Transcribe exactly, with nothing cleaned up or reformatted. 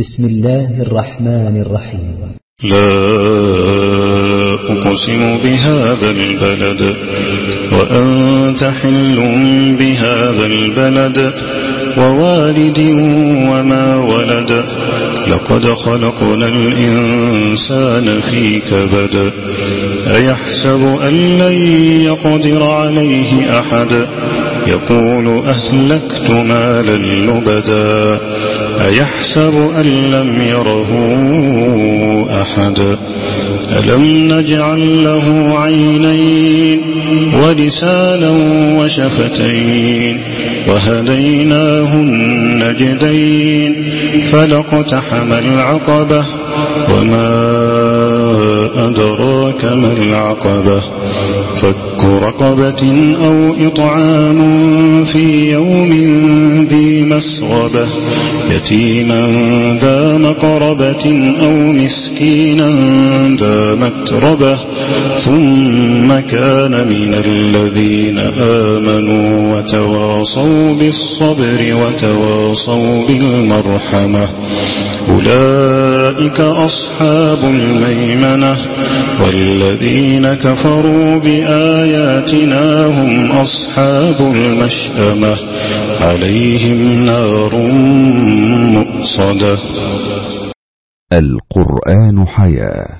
بسم الله الرحمن الرحيم. لا أقسم بهذا البلد وأنت حل بهذا البلد ووالد وما ولد لقد خلقنا الإنسان في كبد أيحسب أن لن يقدر عليه أحد يقول أهلكت مالا لبدا أيحسب أن لم يره أحد ألم نجعل له عينين ولسانا وشفتين وهديناه النجدين فلاقتحم العقبة وما أدراك ما العقبة فك رقبة أو إطعام في يوم ذي مسغبة يتيما ذا مقربة أو مسكينا ذا متربة ثم كان من الذين آمنوا وتواصوا بالصبر وتواصوا بالمرحمة أولئك أصحاب الميمنة والذين كفروا بآياتنا هم أصحاب المشأمة عليهم نار مؤصدة. القرآن حياة.